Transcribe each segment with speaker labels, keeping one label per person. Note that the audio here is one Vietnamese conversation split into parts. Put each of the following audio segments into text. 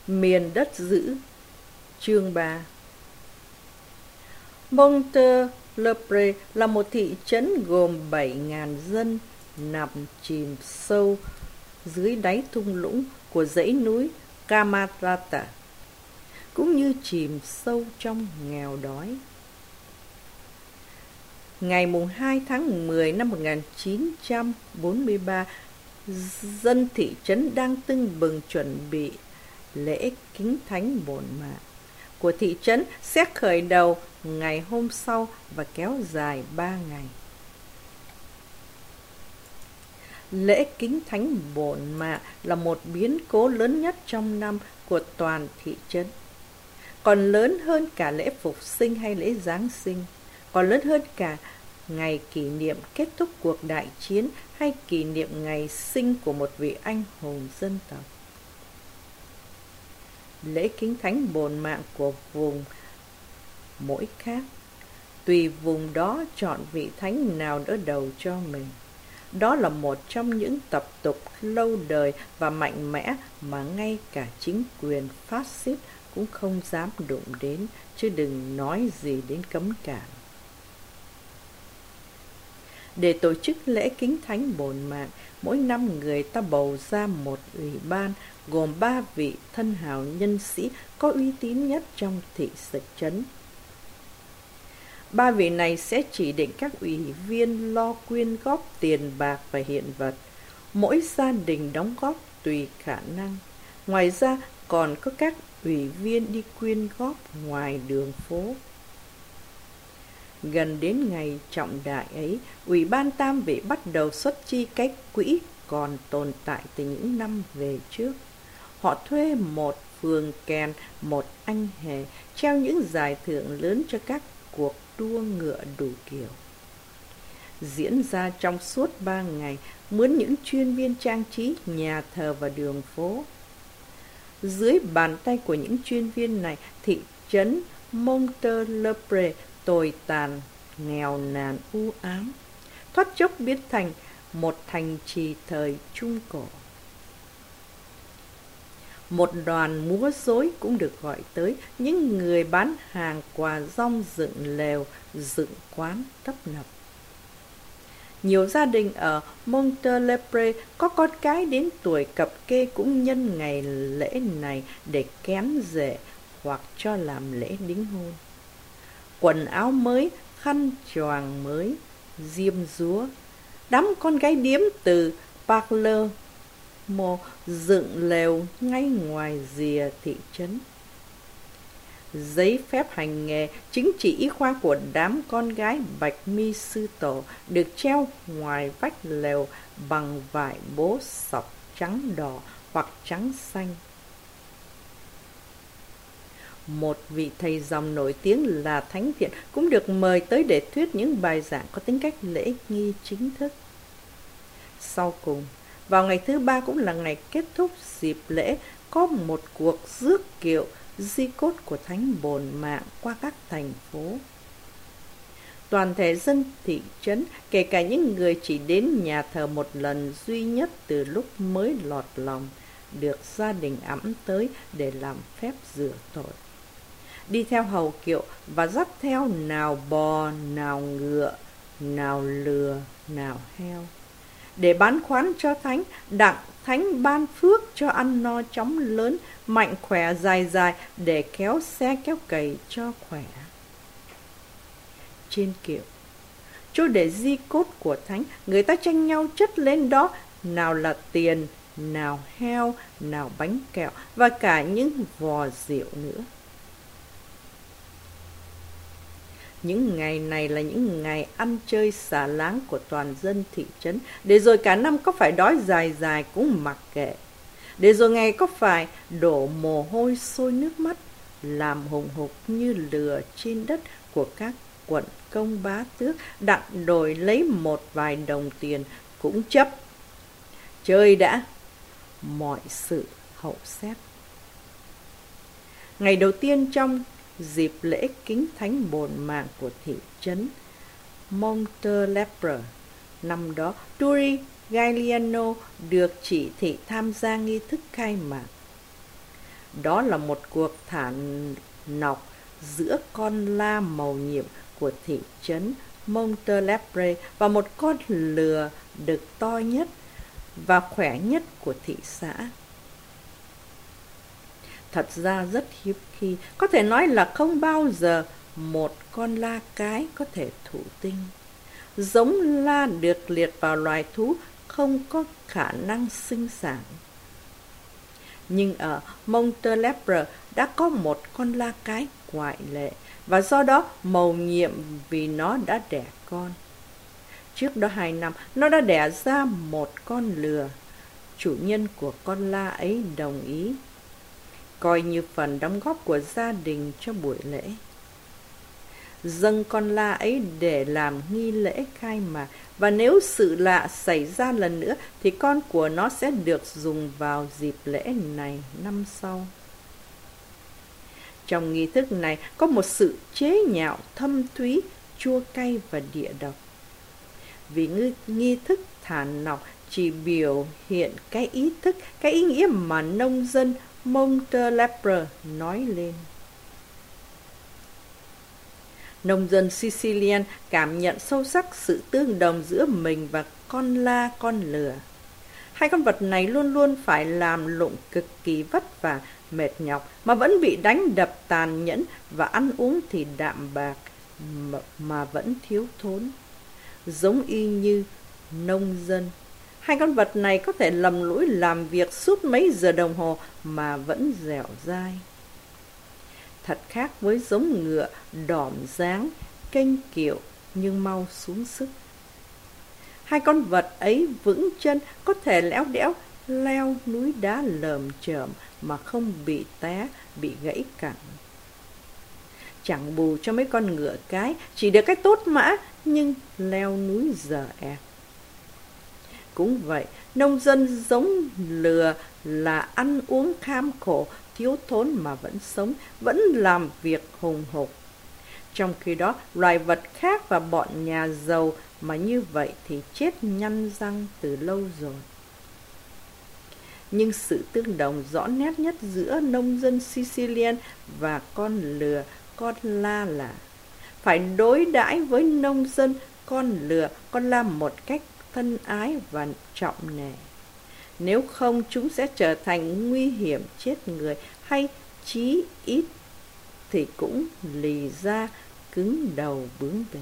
Speaker 1: Miền đất giữ. Chương 3. Montelepre là một thị trấn gồm 7.000 dân nằm chìm sâu dưới đáy thung lũng của dãy núi Camarata, cũng như chìm sâu trong nghèo đói. Ngày 2 tháng 10 năm 1943, dân thị trấn đang tưng bừng chuẩn bị lễ kính thánh bổn mạng của thị trấn sẽ khởi đầu ngày hôm sau và kéo dài 3 ngày. Lễ kính thánh bổn mạng là một biến cố lớn nhất trong năm của toàn thị trấn, còn lớn hơn cả lễ phục sinh hay lễ Giáng sinh, còn lớn hơn cả ngày kỷ niệm kết thúc cuộc đại chiến hay kỷ niệm ngày sinh của một vị anh hùng dân tộc. Lễ kính thánh bổn mạng của vùng mỗi khác, tùy vùng đó chọn vị thánh nào đỡ đầu cho mình. Đó là một trong những tập tục lâu đời và mạnh mẽ mà ngay cả chính quyền phát xít cũng không dám đụng đến, chứ đừng nói gì đến cấm cản. Để tổ chức lễ kính thánh bổn mạng, mỗi năm người ta bầu ra một ủy ban gồm 3 vị thân hào nhân sĩ có uy tín nhất trong thị trấn. 3 vị này sẽ chỉ định các ủy viên lo quyên góp tiền bạc và hiện vật. Mỗi gia đình đóng góp tùy khả năng. Ngoài ra còn có các ủy viên đi quyên góp ngoài đường phố. Gần đến ngày trọng đại ấy, Ủy ban Tam Vị bắt đầu xuất chi cái quỹ còn tồn tại từ những năm về trước. Họ thuê một phường kèn, một anh hề, treo những giải thưởng lớn cho các cuộc đua ngựa đủ kiểu. Diễn ra trong suốt 3 ngày, mướn những chuyên viên trang trí nhà thờ và đường phố. Dưới bàn tay của những chuyên viên này, thị trấn Montelepre tồi tàn, nghèo nàn u ám, thoát chốc biến thành một thành trì thời Trung Cổ. Một đoàn múa rối cũng được gọi tới, những người bán hàng quà rong dựng lều, dựng quán tấp nập. Nhiều gia đình ở Montelepre có con cái đến tuổi cập kê cũng nhân ngày lễ này để kén rể hoặc cho làm lễ đính hôn. Quần áo mới, khăn choàng mới, diêm dúa. Đám con gái điếm từ Palermo dựng lều ngay ngoài rìa thị trấn. Giấy phép hành nghề, chứng chỉ y khoa của đám con gái bạch mi sư tổ được treo ngoài vách lều bằng vải bố sọc trắng đỏ hoặc trắng xanh. Một vị thầy dòng nổi tiếng là Thánh Thiện cũng được mời tới để thuyết những bài giảng có tính cách lễ nghi chính thức. Sau cùng, vào ngày thứ 3 cũng là ngày kết thúc dịp lễ, có một cuộc rước kiệu di cốt của thánh bổn mạng qua các thành phố. Toàn thể dân thị trấn, kể cả những người chỉ đến nhà thờ một lần duy nhất từ lúc mới lọt lòng, được gia đình ẵm tới để làm phép rửa tội. Đi theo hầu kiệu và dắt theo nào bò, nào ngựa, nào lừa, nào heo, để bán khoán cho thánh, đặng thánh ban phước cho ăn no chóng lớn, mạnh khỏe dài dài, để kéo xe kéo cày cho khỏe. Trên kiệu, chỗ để di cốt của thánh, người ta tranh nhau chất lên đó, nào là tiền, nào heo, nào bánh kẹo, và cả những vò rượu nữa. Những ngày này là những ngày ăn chơi xả láng của toàn dân thị trấn, để rồi cả năm có phải đói dài dài cũng mặc kệ, để rồi ngày có phải đổ mồ hôi sôi nước mắt, làm hùng hục như lửa trên đất của các quận công bá tước, đặng đổi lấy một vài đồng tiền cũng chấp. Chơi đã, mọi sự hậu xét. Ngày đầu tiên trong dịp lễ kính thánh bổn mạng của thị trấn Montelepre, năm đó Turi Gagliano được chỉ thị tham gia nghi thức khai mạc. Đó là một cuộc thả nọc giữa con la mầu nhiệm của thị trấn Montelepre và một con lừa đực to nhất và khỏe nhất của thị xã. Thật ra rất hiếm khi, có thể nói là không bao giờ một con la cái có thể thụ tinh. Giống la được liệt vào loài thú không có khả năng sinh sản. Nhưng ở Montelepre đã có một con la cái ngoại lệ, và do đó mầu nhiệm vì nó đã đẻ con. Trước đó 2 năm, nó đã đẻ ra một con lừa. Chủ nhân của con la ấy đồng ý, coi như phần đóng góp của gia đình cho buổi lễ. Dâng con la ấy để làm nghi lễ khai mạc, và nếu sự lạ xảy ra lần nữa thì con của nó sẽ được dùng vào dịp lễ này năm sau. Trong nghi thức này có một sự chế nhạo thâm thúy, chua cay và địa độc. Vì nghi thức thả nọc chỉ biểu hiện cái ý nghĩa mà nông dân Montelepre nói lên. Nông dân Sicilian cảm nhận sâu sắc sự tương đồng giữa mình và con la, con lừa. Hai con vật này luôn luôn phải làm lụng cực kỳ vất vả, mệt nhọc, mà vẫn bị đánh đập tàn nhẫn, và ăn uống thì đạm bạc, mà vẫn thiếu thốn. Giống y như nông dân, hai con vật này có thể lầm lũi làm việc suốt mấy giờ đồng hồ mà vẫn dẻo dai. Thật khác với giống ngựa đỏm dáng, kênh kiệu nhưng mau xuống sức. Hai con vật ấy vững chân, có thể léo đẽo leo núi đá lởm chởm mà không bị té, bị gãy cẳng. Chẳng bù cho mấy con ngựa cái chỉ được cái tốt mã, nhưng leo núi dở ẹt. Cũng vậy, nông dân giống lừa là ăn uống kham khổ, thiếu thốn mà vẫn sống, vẫn làm việc hùng hục. Trong khi đó, loài vật khác và bọn nhà giàu mà như vậy thì chết nhăn răng từ lâu rồi. Nhưng sự tương đồng rõ nét nhất giữa nông dân Sicilian và con lừa, con la là phải đối đãi với nông dân con lừa, con la một cách thân ái và trọng nể. Nếu không, chúng sẽ trở thành nguy hiểm chết người, hay chí ít thì cũng lì ra, cứng đầu bướng bỉnh.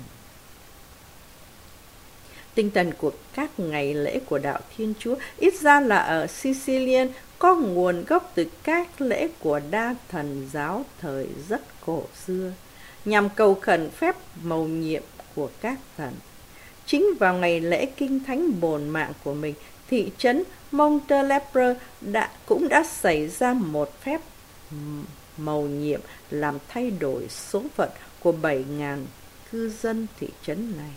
Speaker 1: Tinh thần của các ngày lễ của đạo Thiên Chúa, ít ra là ở Sicilian, có nguồn gốc từ các lễ của đa thần giáo thời rất cổ xưa, nhằm cầu khẩn phép mầu nhiệm của các thần. Chính vào ngày lễ kinh thánh bổn mạng của mình, thị trấn Montelepre cũng đã xảy ra một phép mầu nhiệm làm thay đổi số phận của 7.000 cư dân thị trấn này.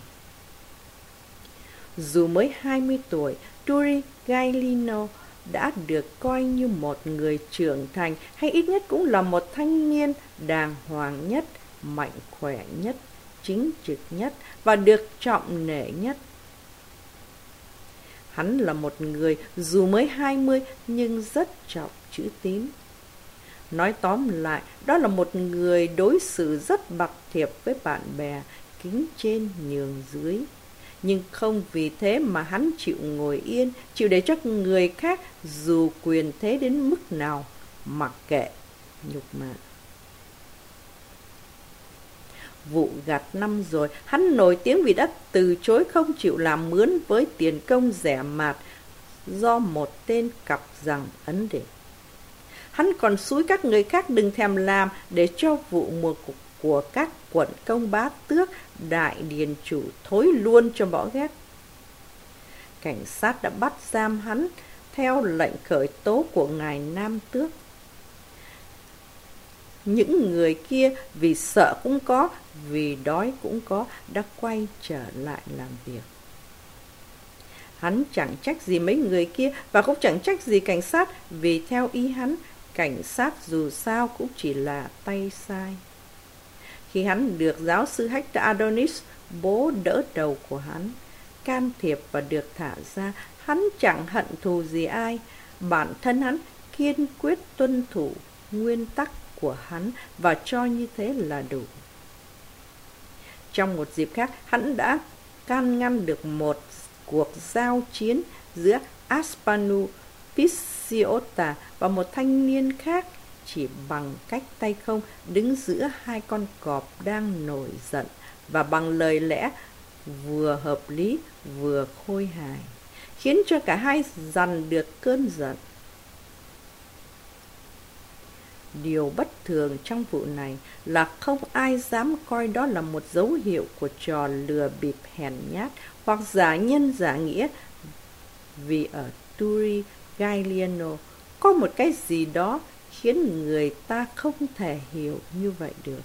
Speaker 1: Dù mới 20 tuổi, Turi Gailino đã được coi như một người trưởng thành, hay ít nhất cũng là một thanh niên đàng hoàng nhất, mạnh khỏe nhất, chính trực nhất và được trọng nể nhất. Hắn là một người dù mới 20 nhưng rất trọng chữ tín. Nói tóm lại, đó là một người đối xử rất bạc thiệp với bạn bè, kính trên nhường dưới. Nhưng không vì thế mà hắn chịu ngồi yên, chịu để cho người khác dù quyền thế đến mức nào, mặc kệ, nhục mạ. Vụ gặt năm rồi, hắn nổi tiếng vì đã từ chối không chịu làm mướn với tiền công rẻ mạt do một tên cặp rằng Ấn Định. Hắn còn xúi các người khác đừng thèm làm để cho vụ mùa của các quận công bá tước, đại điền chủ thối luôn cho bỏ ghét. Cảnh sát đã bắt giam hắn theo lệnh khởi tố của ngài Nam Tước. Những người kia vì sợ cũng có, vì đói cũng có, đã quay trở lại làm việc. Hắn chẳng trách gì mấy người kia và cũng chẳng trách gì cảnh sát, vì theo ý hắn, cảnh sát dù sao cũng chỉ là tay sai. Khi hắn được giáo sư Hector Adonis, bố đỡ đầu của hắn, can thiệp và được thả ra, hắn chẳng hận thù gì ai. Bản thân hắn kiên quyết tuân thủ nguyên tắc của hắn và cho như thế là đủ. Trong một dịp khác, hắn đã can ngăn được một cuộc giao chiến giữa Aspanu Pisiota và một thanh niên khác chỉ bằng cách tay không đứng giữa hai con cọp đang nổi giận và bằng lời lẽ vừa hợp lý vừa khôi hài, khiến cho cả hai dằn được cơn giận. Điều bất thường trong vụ này là không ai dám coi đó là một dấu hiệu của trò lừa bịp hèn nhát hoặc giả nhân giả nghĩa, vì ở Turi Gagliano có một cái gì đó khiến người ta không thể hiểu như vậy được.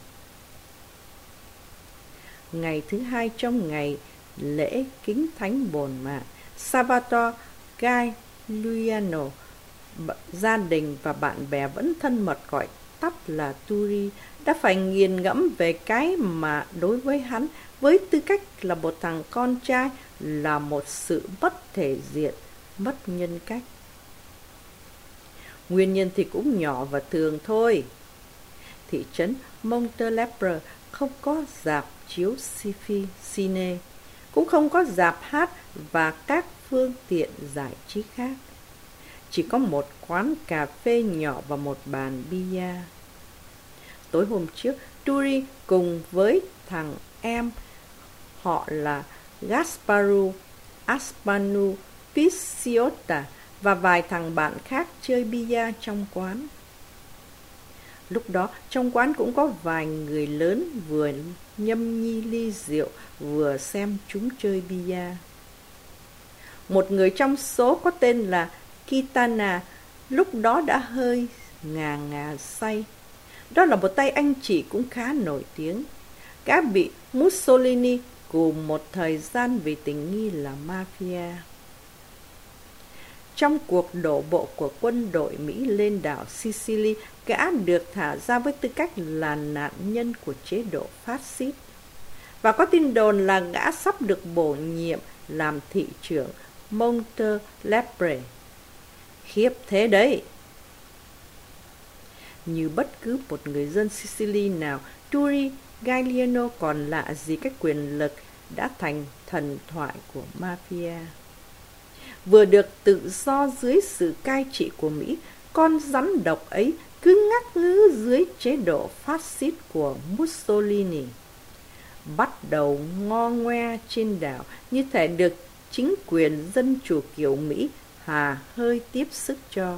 Speaker 1: Ngày thứ hai trong ngày lễ kính thánh bổn mạng, Salvatore Gagliano, gia đình và bạn bè vẫn thân mật gọi tắt là Turi, đã phải nghiền ngẫm về cái mà đối với hắn, với tư cách là một thằng con trai, là một sự mất thể diện, mất nhân cách. Nguyên nhân thì cũng nhỏ và thường thôi. Thị trấn Montelepre không có rạp chiếu cine, cũng không có rạp hát và các phương tiện giải trí khác. Chỉ có một quán cà phê nhỏ và một bàn bia. Tối hôm trước, Turi cùng với thằng em họ là Gasparu Aspanu Pisiota và vài thằng bạn khác chơi bia trong quán. Lúc đó, trong quán cũng có vài người lớn vừa nhâm nhi ly rượu vừa xem chúng chơi bia. Một người trong số có tên là Kitana lúc đó đã hơi ngà say. Đó là một tay anh chị cũng khá nổi tiếng. Gã bị Mussolini cùng một thời gian vì tình nghi là mafia. Trong cuộc đổ bộ của quân đội Mỹ lên đảo Sicily, gã được thả ra với tư cách là nạn nhân của chế độ phát xít. Và có tin đồn là gã sắp được bổ nhiệm làm thị trưởng Montelepre. Khiếp thế đấy! Như bất cứ một người dân Sicily nào, Turi Gagliano còn lạ gì cái quyền lực đã thành thần thoại của mafia. Vừa được tự do dưới sự cai trị của Mỹ, con rắn độc ấy cứ ngắc ngứ dưới chế độ phát xít của Mussolini. Bắt đầu ngo ngoe trên đảo như thể được chính quyền dân chủ kiểu Mỹ hà hơi tiếp sức cho.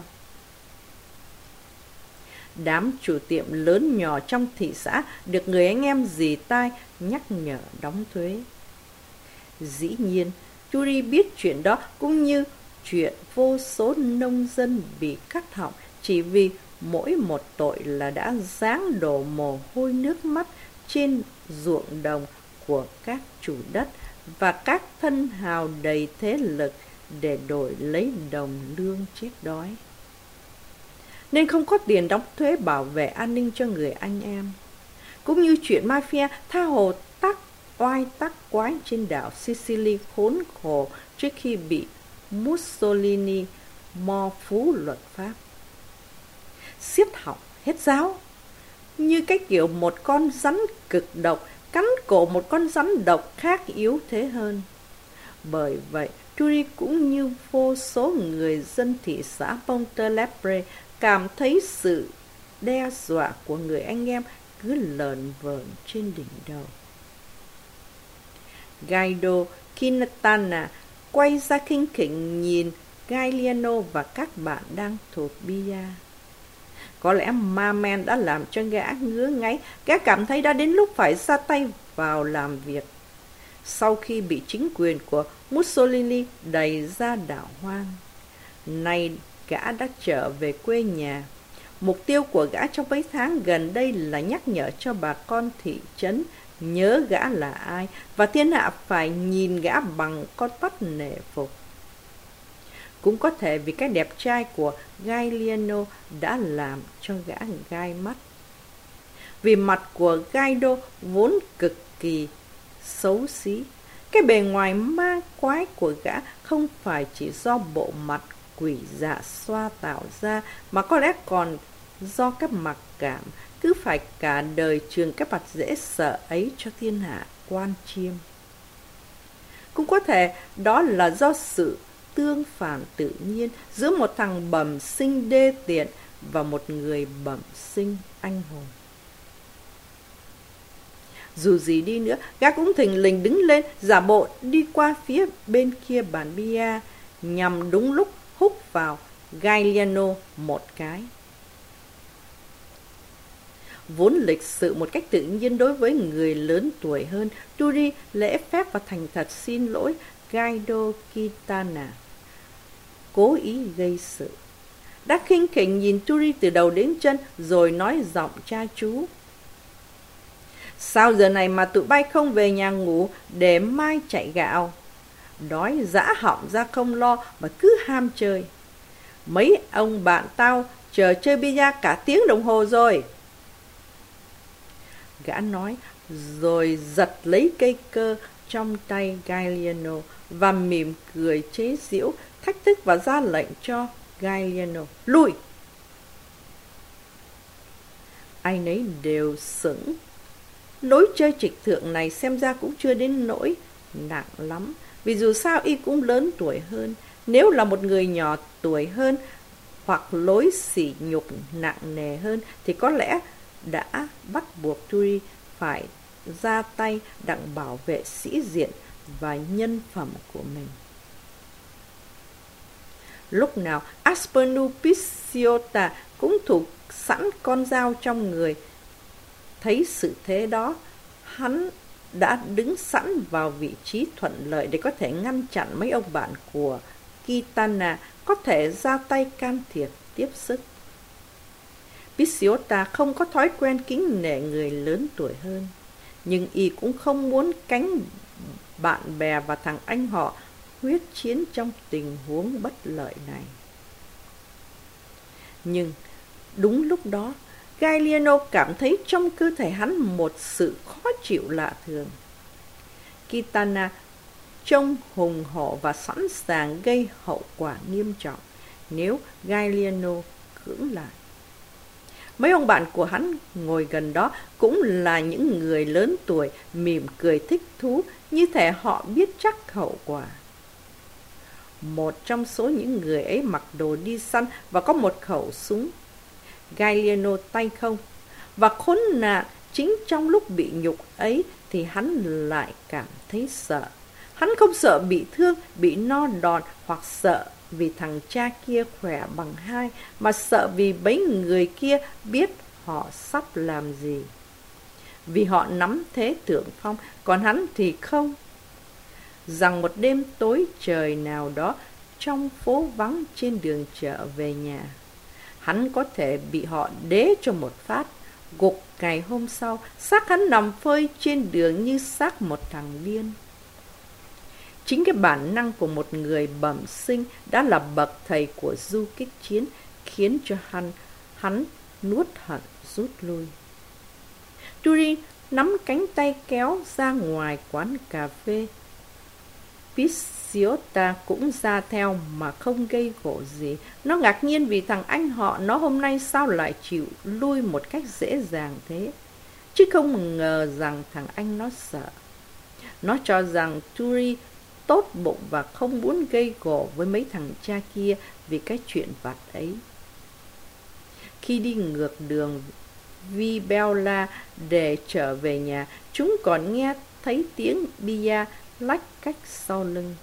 Speaker 1: Đám chủ tiệm lớn nhỏ trong thị xã được người anh em dì tai nhắc nhở đóng thuế. Dĩ nhiên, Turi biết chuyện đó cũng như chuyện vô số nông dân bị cắt họng chỉ vì mỗi một tội là đã giáng đổ mồ hôi nước mắt trên ruộng đồng của các chủ đất và các thân hào đầy thế lực để đổi lấy đồng lương chết đói. Nên không có tiền đóng thuế bảo vệ an ninh cho người anh em. Cũng như chuyện mafia tha hồ tắc oai tắc quái trên đảo Sicily khốn khổ trước khi bị Mussolini mo phú luật pháp. Xiết họng hết giáo, như cái kiểu một con rắn cực độc cắn cổ một con rắn độc khác yếu thế hơn. Bởi vậy, Turi cũng như vô số người dân thị xã Montelepre cảm thấy sự đe dọa của người anh em cứ lờn vờn trên đỉnh đầu. Guido Quintana quay ra khinh khỉnh nhìn Gagliano và các bạn đang thột bia. Có lẽ ma men đã làm cho gã ngứa ngáy, gã cảm thấy đã đến lúc phải ra tay vào làm việc. Sau khi bị chính quyền của Mussolini đày ra đảo hoang, nay gã đã trở về quê nhà. Mục tiêu của gã trong mấy tháng gần đây là nhắc nhở cho bà con thị trấn nhớ gã là ai và thiên hạ phải nhìn gã bằng con mắt nể phục. Cũng có thể vì cái đẹp trai của Gagliano đã làm cho gã gai mắt. Vì mặt của Guido vốn cực kỳ xấu xí, cái bề ngoài ma quái của gã không phải chỉ do bộ mặt quỷ dạ xoa tạo ra, mà có lẽ còn do các mặc cảm, cứ phải cả đời trường các mặt dễ sợ ấy cho thiên hạ quan chiêm. Cũng có thể đó là do sự tương phản tự nhiên giữa một thằng bẩm sinh đê tiện và một người bẩm sinh anh hùng. Dù gì đi nữa, gã cũng thình lình đứng lên, giả bộ đi qua phía bên kia bàn bia, nhằm đúng lúc húc vào Gagliano một cái. Vốn lịch sự một cách tự nhiên đối với người lớn tuổi hơn, Turi lễ phép và thành thật xin lỗi Guido Quintana, cố ý gây sự. Đã khinh khỉnh nhìn Turi từ đầu đến chân, rồi nói giọng cha chú: Sao giờ này mà tụi bay không về nhà ngủ để mai chạy gạo? Đói dã họng ra không lo mà cứ ham chơi. Mấy ông bạn tao chờ chơi bia cả tiếng đồng hồ rồi. Gã nói rồi giật lấy cây cơ trong tay Gagliano và mỉm cười chế giễu, thách thức và ra lệnh cho Gagliano lùi. Ai nấy đều sững. Lối chơi trịch thượng này xem ra cũng chưa đến nỗi nặng lắm, vì dù sao y cũng lớn tuổi hơn. Nếu là một người nhỏ tuổi hơn hoặc lối sỉ nhục nặng nề hơn thì có lẽ đã bắt buộc Turi phải ra tay đặng bảo vệ sĩ diện và nhân phẩm của mình. Lúc nào Asprenu Picciota cũng thủ sẵn con dao trong người. Thấy sự thế đó, hắn đã đứng sẵn vào vị trí thuận lợi để có thể ngăn chặn mấy ông bạn của Quintana có thể ra tay can thiệp tiếp sức. Picciota không có thói quen kính nể người lớn tuổi hơn, nhưng y cũng không muốn cánh bạn bè và thằng anh họ huyết chiến trong tình huống bất lợi này. Nhưng đúng lúc đó, Gagliano cảm thấy trong cơ thể hắn một sự khó chịu lạ thường. Quintana trông hùng hổ và sẵn sàng gây hậu quả nghiêm trọng nếu Gagliano cưỡng lại. Mấy ông bạn của hắn ngồi gần đó cũng là những người lớn tuổi, mỉm cười thích thú, như thể họ biết chắc hậu quả. Một trong số những người ấy mặc đồ đi săn và có một khẩu súng. Gagliano tay không, và khốn nạn chính trong lúc bị nhục ấy thì hắn lại cảm thấy sợ. Hắn không sợ bị thương, bị no đòn, hoặc sợ vì thằng cha kia khỏe bằng hai, mà sợ vì mấy người kia biết họ sắp làm gì. Vì họ nắm thế thượng phong, còn hắn thì không. Rằng một đêm tối trời nào đó trong phố vắng trên đường chợ về nhà, hắn có thể bị họ đế cho một phát, gục ngày hôm sau, xác hắn nằm phơi trên đường như xác một thằng điên. Chính cái bản năng của một người bẩm sinh đã là bậc thầy của du kích chiến, khiến cho hắn nuốt hận rút lui. Turi nắm cánh tay kéo ra ngoài quán cà phê. Picciota cũng ra theo mà không gây gổ gì. Nó ngạc nhiên vì thằng anh họ nó hôm nay sao lại chịu lui một cách dễ dàng thế, chứ không ngờ rằng thằng anh nó sợ. Nó cho rằng Turi tốt bụng và không muốn gây gổ với mấy thằng cha kia vì cái chuyện vặt ấy. Khi đi ngược đường Vibella để trở về nhà, chúng còn nghe thấy tiếng bia lách cách sau lưng.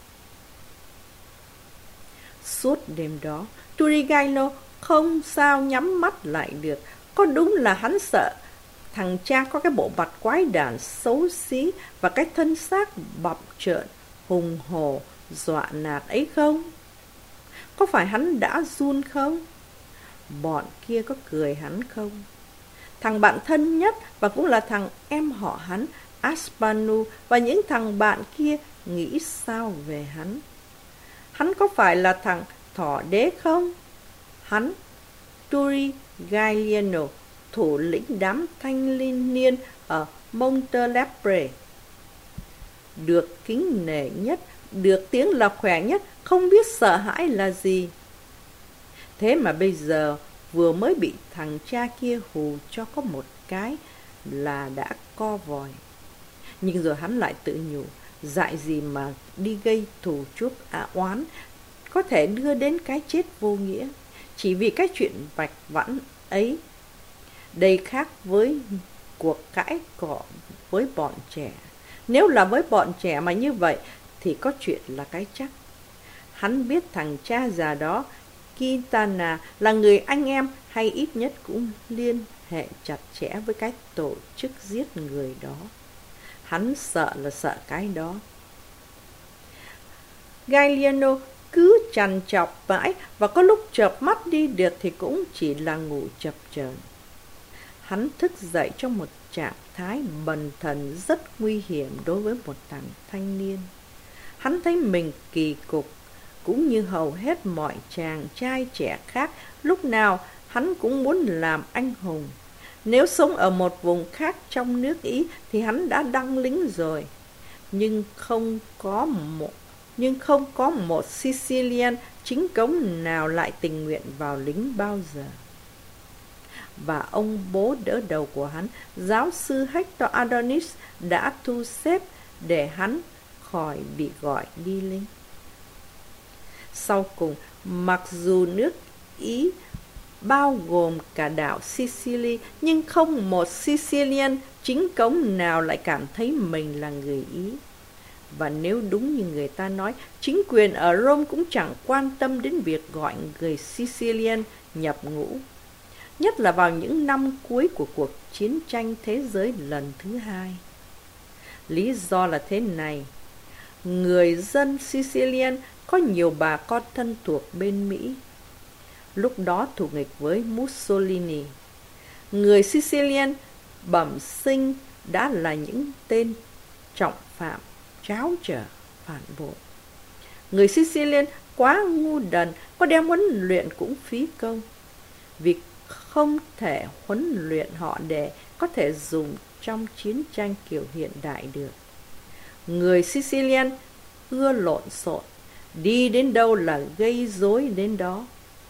Speaker 1: Suốt đêm đó, Turigano không sao nhắm mắt lại được. Có đúng là hắn sợ thằng cha có cái bộ mặt quái đản xấu xí và cái thân xác bặm trợn hùng hổ dọa nạt ấy không? Có phải hắn đã run không? Bọn kia có cười hắn không? Thằng bạn thân nhất và cũng là thằng em họ hắn, Asprenu, và những thằng bạn kia nghĩ sao về hắn? Hắn có phải là thằng thỏ đế không? Hắn, Turi Gagliano, thủ lĩnh đám thanh niên ở Montelepre, được kính nể nhất, được tiếng là khỏe nhất, không biết sợ hãi là gì. Thế mà bây giờ vừa mới bị thằng cha kia hù cho có một cái là đã co vòi. Nhưng rồi hắn lại tự nhủ, dại gì mà đi gây thù chuốc oán, có thể đưa đến cái chết vô nghĩa, chỉ vì cái chuyện vạch vãn ấy. Đây khác với cuộc cãi cọ với bọn trẻ. Nếu là với bọn trẻ mà như vậy thì có chuyện là cái chắc. Hắn biết thằng cha già đó, Quintana, là người anh em hay ít nhất cũng liên hệ chặt chẽ với cái tổ chức giết người đó. Hắn sợ là sợ cái đó. Galliano cứ trằn trọc mãi, và có lúc chợp mắt đi được thì cũng chỉ là ngủ chập chờn. Hắn thức dậy trong một trạng thái bần thần rất nguy hiểm đối với một thằng thanh niên. Hắn thấy mình kỳ cục, cũng như hầu hết mọi chàng trai trẻ khác, lúc nào hắn cũng muốn làm anh hùng. Nếu sống ở một vùng khác trong nước Ý thì hắn đã đăng lính rồi. Nhưng không có một Sicilian chính cống nào lại tình nguyện vào lính bao giờ. Và ông bố đỡ đầu của hắn, giáo sư Hector Adonis, đã thu xếp để hắn khỏi bị gọi đi lính. Sau cùng, mặc dù nước Ý bao gồm cả đảo Sicily, nhưng không một Sicilian chính cống nào lại cảm thấy mình là người Ý. Và nếu đúng như người ta nói, chính quyền ở Rome cũng chẳng quan tâm đến việc gọi người Sicilian nhập ngũ. Nhất là vào những năm cuối của cuộc chiến tranh thế giới lần thứ hai. Lý do là thế này: người dân Sicilian có nhiều bà con thân thuộc bên Mỹ, lúc đó thù nghịch với Mussolini. Người Sicilian bẩm sinh đã là những tên trọng phạm, tráo trở, phản bội. Người Sicilian quá ngu đần, có đem huấn luyện cũng phí công, vì không thể huấn luyện họ để có thể dùng trong chiến tranh kiểu hiện đại được. Người Sicilian ưa lộn xộn, đi đến đâu là gây rối đến đó.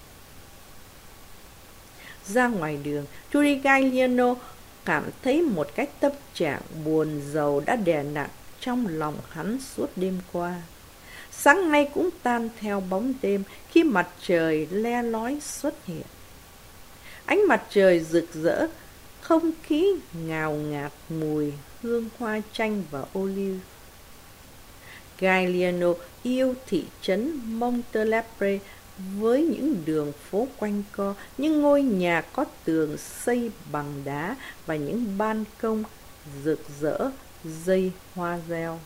Speaker 1: Ra ngoài đường, Galliano cảm thấy một cái tâm trạng buồn rầu đã đè nặng trong lòng hắn suốt đêm qua. Sáng nay cũng tan theo bóng đêm khi mặt trời le lói xuất hiện. Ánh mặt trời rực rỡ, không khí ngào ngạt mùi hương hoa chanh và ô liu. Galliano yêu thị trấn Montelepre với những đường phố quanh co, những ngôi nhà có tường xây bằng đá và những ban công rực rỡ dây hoa reo.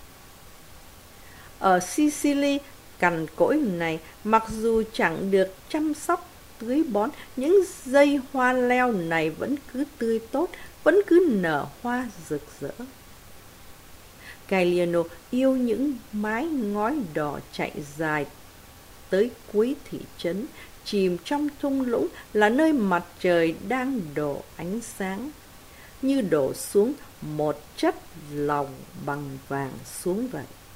Speaker 1: Ở Sicily cằn cỗi này, mặc dù chẳng được chăm sóc tưới bón, những dây hoa leo này vẫn cứ tươi tốt, vẫn cứ nở hoa rực rỡ. Galliano yêu những mái ngói đỏ chạy dài tới cuối thị trấn, chìm trong thung lũng, là nơi mặt trời đang đổ ánh sáng, như đổ xuống một chất lòng bằng vàng xuống vậy.